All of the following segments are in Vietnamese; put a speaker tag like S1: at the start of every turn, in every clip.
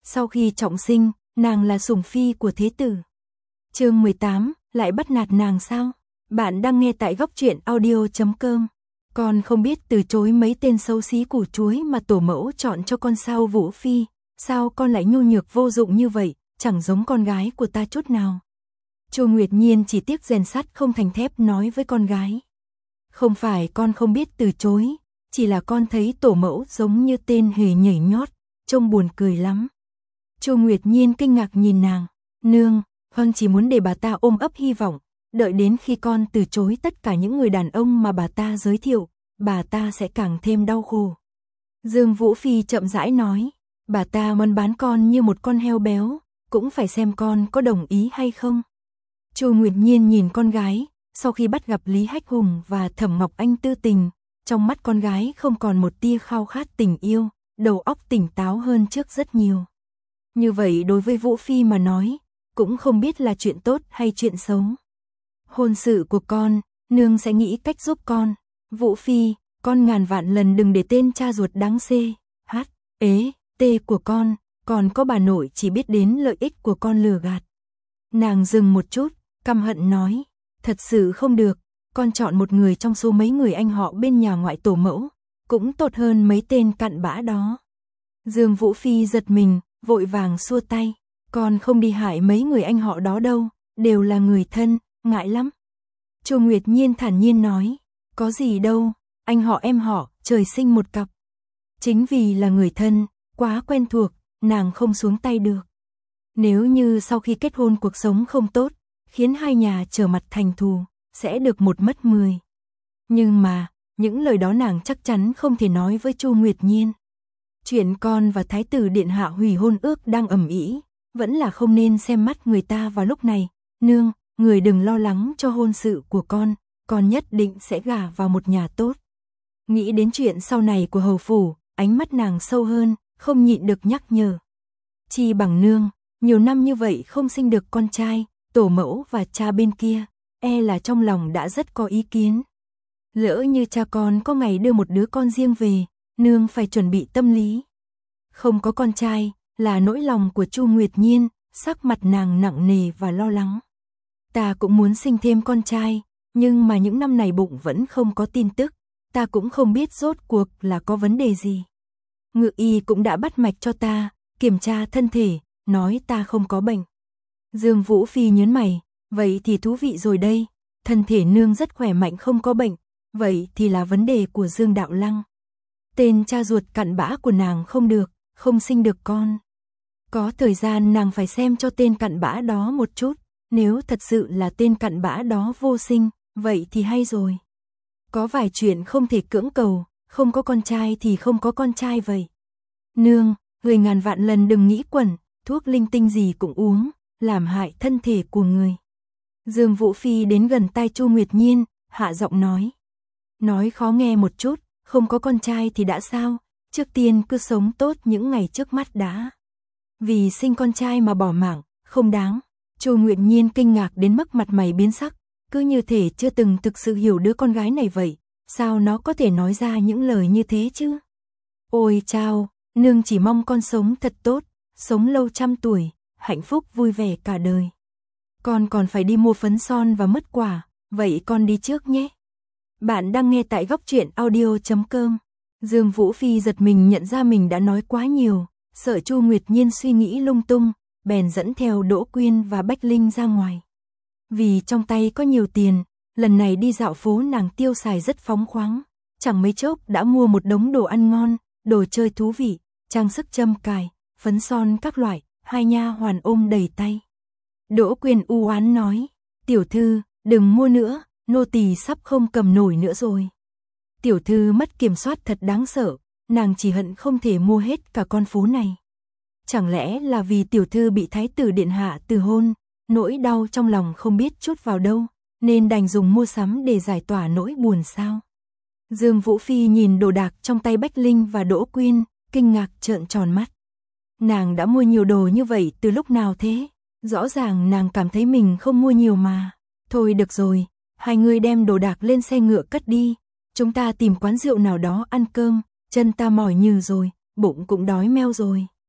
S1: Sau khi trọng sinh, nàng là sủng phi của thế tử. Chương 18, lại bắt nạt nàng sao? Bạn đang nghe tại góc truyện audio.com. Con không biết từ chối mấy tên xấu xí củ chuối mà tổ mẫu chọn cho con sao Vũ Phi, sao con lại nhu nhược vô dụng như vậy, chẳng giống con gái của ta chút nào. Chu Nguyệt Nhiên chỉ tiếc rèn sắt không thành thép nói với con gái. Không phải con không biết từ chối, chỉ là con thấy tổ mẫu giống như tên hề nhảy nhót, trông buồn cười lắm. Chu Nguyệt Nhiên kinh ngạc nhìn nàng, nương, con chỉ muốn để bà ta ôm ấp hy vọng, đợi đến khi con từ chối tất cả những người đàn ông mà bà ta giới thiệu, bà ta sẽ càng thêm đau khổ. Dương Vũ Phi chậm rãi nói, bà ta muốn bán con như một con heo béo, cũng phải xem con có đồng ý hay không. Chu Nguyệt Nhiên nhìn con gái, sau khi bắt gặp Lý Hách Hùng và Thẩm Ngọc Anh tư tình, trong mắt con gái không còn một tia khao khát tình yêu, đầu óc tỉnh táo hơn trước rất nhiều. Như vậy đối với Vũ Phi mà nói, cũng không biết là chuyện tốt hay chuyện xấu. Hôn sự của con, nương sẽ nghĩ cách giúp con. Vũ Phi, con ngàn vạn lần đừng để tên cha ruột đáng xê, hát, ế, tê của con, còn có bà nội chỉ biết đến lợi ích của con lừa gạt. Nàng dừng một chút, căm hận nói, thật sự không được, con chọn một người trong số mấy người anh họ bên nhà ngoại tổ mẫu, cũng tốt hơn mấy tên cặn bã đó. Dương Vũ Phi giật mình, vội vàng xua tay, con không đi hại mấy người anh họ đó đâu, đều là người thân, ngại lắm. Chu Nguyệt Nhiên thản nhiên nói, có gì đâu, anh họ em họ, trời sinh một cặp. Chính vì là người thân, quá quen thuộc, nàng không xuống tay được. Nếu như sau khi kết hôn cuộc sống không tốt, khiến hai nhà trở mặt thành thù, sẽ được một mất 10. Nhưng mà, những lời đó nàng chắc chắn không thể nói với Chu Nguyệt Nhiên. Chuyện con và Thái tử Điện Hạ hủy hôn ước đang ầm ĩ, vẫn là không nên xem mắt người ta vào lúc này. Nương, người đừng lo lắng cho hôn sự của con nhất định sẽ gả vào một nhà tốt. Nghĩ đến chuyện sau này của hầu phủ, ánh mắt nàng sâu hơn, không nhịn được nhắc nhở. Chi bằng nương, nhiều năm như vậy không sinh được con trai, tổ mẫu và cha bên kia, e là trong lòng đã rất có ý kiến. Lỡ như cha con có ngày đưa một đứa con riêng về, nương phải chuẩn bị tâm lý. Không có con trai, là nỗi lòng của Chu Nguyệt Nhiên, sắc mặt nàng nặng nề và lo lắng. Ta cũng muốn sinh thêm con trai, nhưng mà những năm này bụng vẫn không có tin tức, ta cũng không biết rốt cuộc là có vấn đề gì. Ngự y cũng đã bắt mạch cho ta, kiểm tra thân thể, nói ta không có bệnh. Dương Vũ Phi nhớn mày, vậy thì thú vị rồi đây, thân thể nương rất khỏe mạnh không có bệnh, vậy thì là vấn đề của Dương Đạo Lăng. Tên cha ruột cặn bã của nàng không được, không sinh được con. Có thời gian nàng phải xem cho tên cặn bã đó một chút, nếu thật sự là tên cặn bã đó vô sinh, vậy thì hay rồi. Có vài chuyện không thể cưỡng cầu, không có con trai thì không có con trai vậy. Nương, người ngàn vạn lần đừng nghĩ quẩn, thuốc linh tinh gì cũng uống, làm hại thân thể của người. Dương Vũ Phi đến gần tai Chu Nguyệt Nhiên, hạ giọng nói. Nói khó nghe một chút, không có con trai thì đã sao, trước tiên cứ sống tốt những ngày trước mắt đã. Vì sinh con trai mà bỏ mạng, không đáng. Chu Nguyệt Nhiên kinh ngạc đến mức mặt mày biến sắc, cứ như thể chưa từng thực sự hiểu đứa con gái này vậy, sao nó có thể nói ra những lời như thế chứ? Ôi chao, nương chỉ mong con sống thật tốt, sống lâu trăm tuổi, hạnh phúc vui vẻ cả đời. Con còn phải đi mua phấn son và mứt quả, vậy con đi trước nhé. Bạn đang nghe tại góc truyện audio.com. Dương Vũ Phi giật mình nhận ra mình đã nói quá nhiều, sợ Chu Nguyệt Nhiên suy nghĩ lung tung, bèn dẫn theo Đỗ Quyên và Bách Linh ra ngoài. Vì trong tay có nhiều tiền, lần này đi dạo phố nàng tiêu xài rất phóng khoáng, chẳng mấy chốc đã mua một đống đồ ăn ngon, đồ chơi thú vị, trang sức châm cài, phấn son các loại, hai nha hoàn ôm đầy tay. Đỗ Quyên u oán nói, tiểu thư, đừng mua nữa, nô tỳ sắp không cầm nổi nữa rồi. Tiểu thư mất kiểm soát thật đáng sợ, nàng chỉ hận không thể mua hết cả con phố này. Chẳng lẽ là vì tiểu thư bị Thái tử Điện Hạ từ hôn, nỗi đau trong lòng không biết chút vào đâu, nên đành dùng mua sắm để giải tỏa nỗi buồn sao? Dương Vũ Phi nhìn đồ đạc trong tay Bách Linh và Đỗ Quyên, kinh ngạc trợn tròn mắt. Nàng đã mua nhiều đồ như vậy từ lúc nào thế? Rõ ràng nàng cảm thấy mình không mua nhiều mà. Thôi được rồi, hai người đem đồ đạc lên xe ngựa cất đi, chúng ta tìm quán rượu nào đó ăn cơm, chân ta mỏi nhừ rồi, bụng cũng đói meo rồi.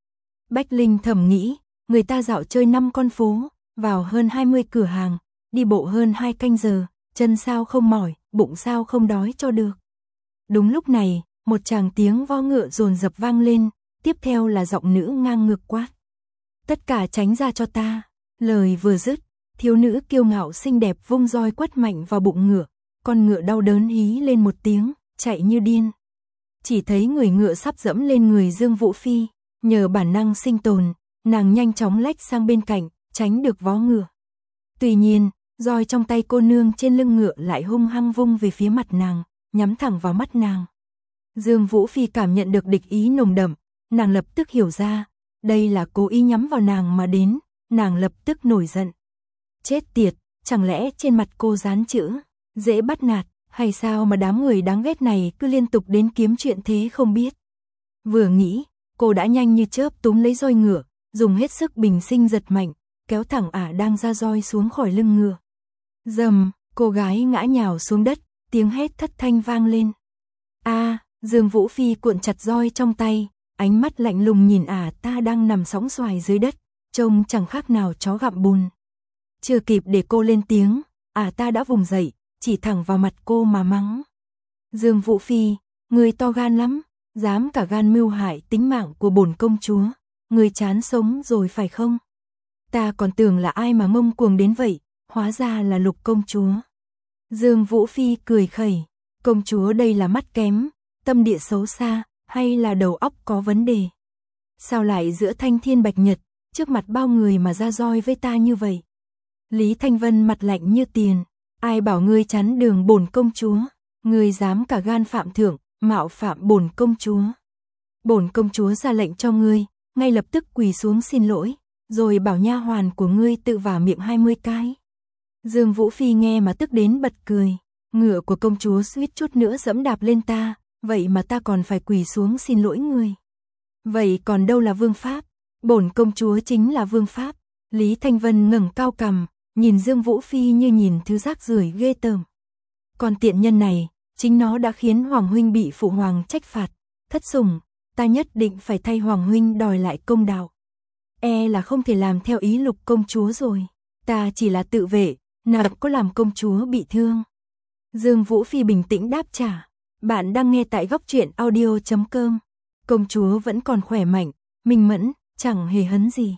S1: Bách Linh thầm nghĩ, người ta dạo chơi 5 con phố, vào hơn 20 cửa hàng, đi bộ hơn 2 canh giờ, chân sao không mỏi, bụng sao không đói cho được. Đúng lúc này, một tràng tiếng vo ngựa dồn dập vang lên, tiếp theo là giọng nữ ngang ngược quát. Tất cả tránh ra cho ta. Lời vừa dứt, thiếu nữ kiêu ngạo xinh đẹp vung roi quất mạnh vào bụng ngựa, con ngựa đau đớn hí lên một tiếng, chạy như điên. Chỉ thấy người ngựa sắp dẫm lên người Dương Vũ Phi, nhờ bản năng sinh tồn, nàng nhanh chóng lách sang bên cạnh, tránh được vó ngựa. Tuy nhiên, roi trong tay cô nương trên lưng ngựa lại hung hăng vung về phía mặt nàng, nhắm thẳng vào mắt nàng. Dương Vũ Phi cảm nhận được địch ý nồng đậm, nàng lập tức hiểu ra, đây là cố ý nhắm vào nàng mà đến, nàng lập tức nổi giận. Chết tiệt, chẳng lẽ trên mặt cô dán chữ, dễ bắt nạt, hay sao mà đám người đáng ghét này cứ liên tục đến kiếm chuyện thế không biết. Vừa nghĩ, cô đã nhanh như chớp túm lấy roi ngựa, dùng hết sức bình sinh giật mạnh, kéo thẳng ả đang ra roi xuống khỏi lưng ngựa. Dầm, cô gái ngã nhào xuống đất, tiếng hét thất thanh vang lên. Dương Vũ Phi cuộn chặt roi trong tay, ánh mắt lạnh lùng nhìn ả ta đang nằm sóng xoài dưới đất, trông chẳng khác nào chó gặm bùn. Chưa kịp để cô lên tiếng, ả ta đã vùng dậy, chỉ thẳng vào mặt cô mà mắng. Dương Vũ Phi, người to gan lắm, dám cả gan mưu hại tính mạng của bổn công chúa, người chán sống rồi phải không? Ta còn tưởng là ai mà ngông cuồng đến vậy, hóa ra là Lục công chúa. Dương Vũ Phi cười khẩy, công chúa đây là mắt kém, tâm địa xấu xa, hay là đầu óc có vấn đề? Sao lại giữa thanh thiên bạch nhật, trước mặt bao người mà ra roi với ta như vậy? Lý Thanh Vân mặt lạnh như tiền, ai bảo ngươi chắn đường bổn công chúa, ngươi dám cả gan phạm thượng, mạo phạm bổn công chúa. Bổn công chúa ra lệnh cho ngươi, ngay lập tức quỳ xuống xin lỗi, rồi bảo nha hoàn của ngươi tự vả miệng 20 cái. Dương Vũ Phi nghe mà tức đến bật cười, ngựa của công chúa suýt chút nữa dẫm đạp lên ta, vậy mà ta còn phải quỳ xuống xin lỗi ngươi. Vậy còn đâu là vương pháp? Bổn công chúa chính là vương pháp. Lý Thanh Vân ngẩng cao cằm, nhìn Dương Vũ Phi như nhìn thứ rác rưởi ghê tởm. Còn tiện nhân này, chính nó đã khiến Hoàng huynh bị phụ hoàng trách phạt, thất sủng, ta nhất định phải thay Hoàng huynh đòi lại công đạo. Là không thể làm theo ý Lục công chúa rồi, ta chỉ là tự vệ, nào có làm công chúa bị thương. Dương Vũ Phi bình tĩnh đáp trả, bạn đang nghe tại góc truyện audio.com. Công chúa vẫn còn khỏe mạnh, minh mẫn, chẳng hề hấn gì.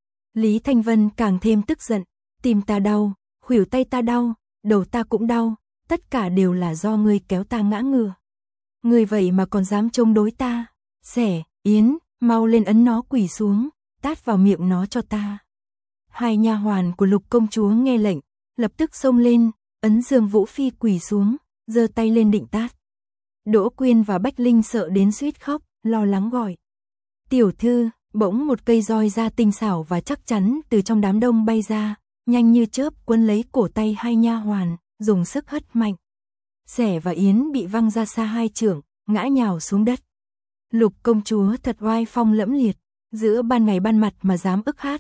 S1: Lý Thanh Vân càng thêm tức giận, tim ta đau, khuỷu tay ta đau, đầu ta cũng đau, tất cả đều là do ngươi kéo ta ngã ngựa. Ngươi vậy mà còn dám chống đối ta, Sẻ, Yến, mau lên ấn nó quỳ xuống, tát vào miệng nó cho ta. Hai nha hoàn của Lục công chúa nghe lệnh, lập tức xông lên, ấn Dương Vũ Phi quỳ xuống, giơ tay lên định tát. Đỗ Quyên và Bách Linh sợ đến suýt khóc, lo lắng gọi. Tiểu thư, bỗng một cây roi da tinh xảo và chắc chắn từ trong đám đông bay ra, nhanh như chớp quấn lấy cổ tay hai nha hoàn, dùng sức hất mạnh. Sẻ và Yến bị văng ra xa 2 trượng, ngã nhào xuống đất. Lục công chúa thật oai phong lẫm liệt, giữa ban ngày ban mặt mà dám ức hát.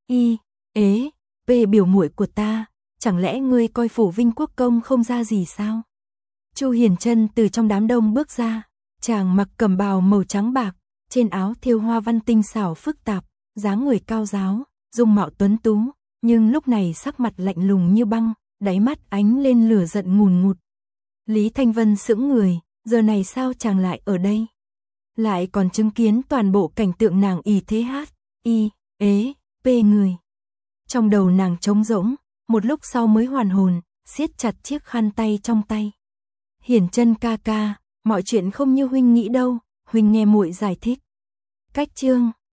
S1: Biểu muội của ta, chẳng lẽ ngươi coi phủ Vinh Quốc công không ra gì sao? Chu Hiền Trân từ trong đám đông bước ra, chàng mặc cẩm bào màu trắng bạc, trên áo thêu hoa văn tinh xảo phức tạp, dáng người cao ráo, dung mạo tuấn tú, nhưng lúc này sắc mặt lạnh lùng như băng, đáy mắt ánh lên lửa giận ngùn ngụt. Lý Thanh Vân sững người, giờ này sao chàng lại ở đây? Lại còn chứng kiến toàn bộ cảnh tượng nàng y thế hát, người. Trong đầu nàng trống rỗng, một lúc sau mới hoàn hồn, siết chặt chiếc khăn tay trong tay. Hiển Trân ca ca, mọi chuyện không như huynh nghĩ đâu, huynh nghe muội giải thích. Cách chương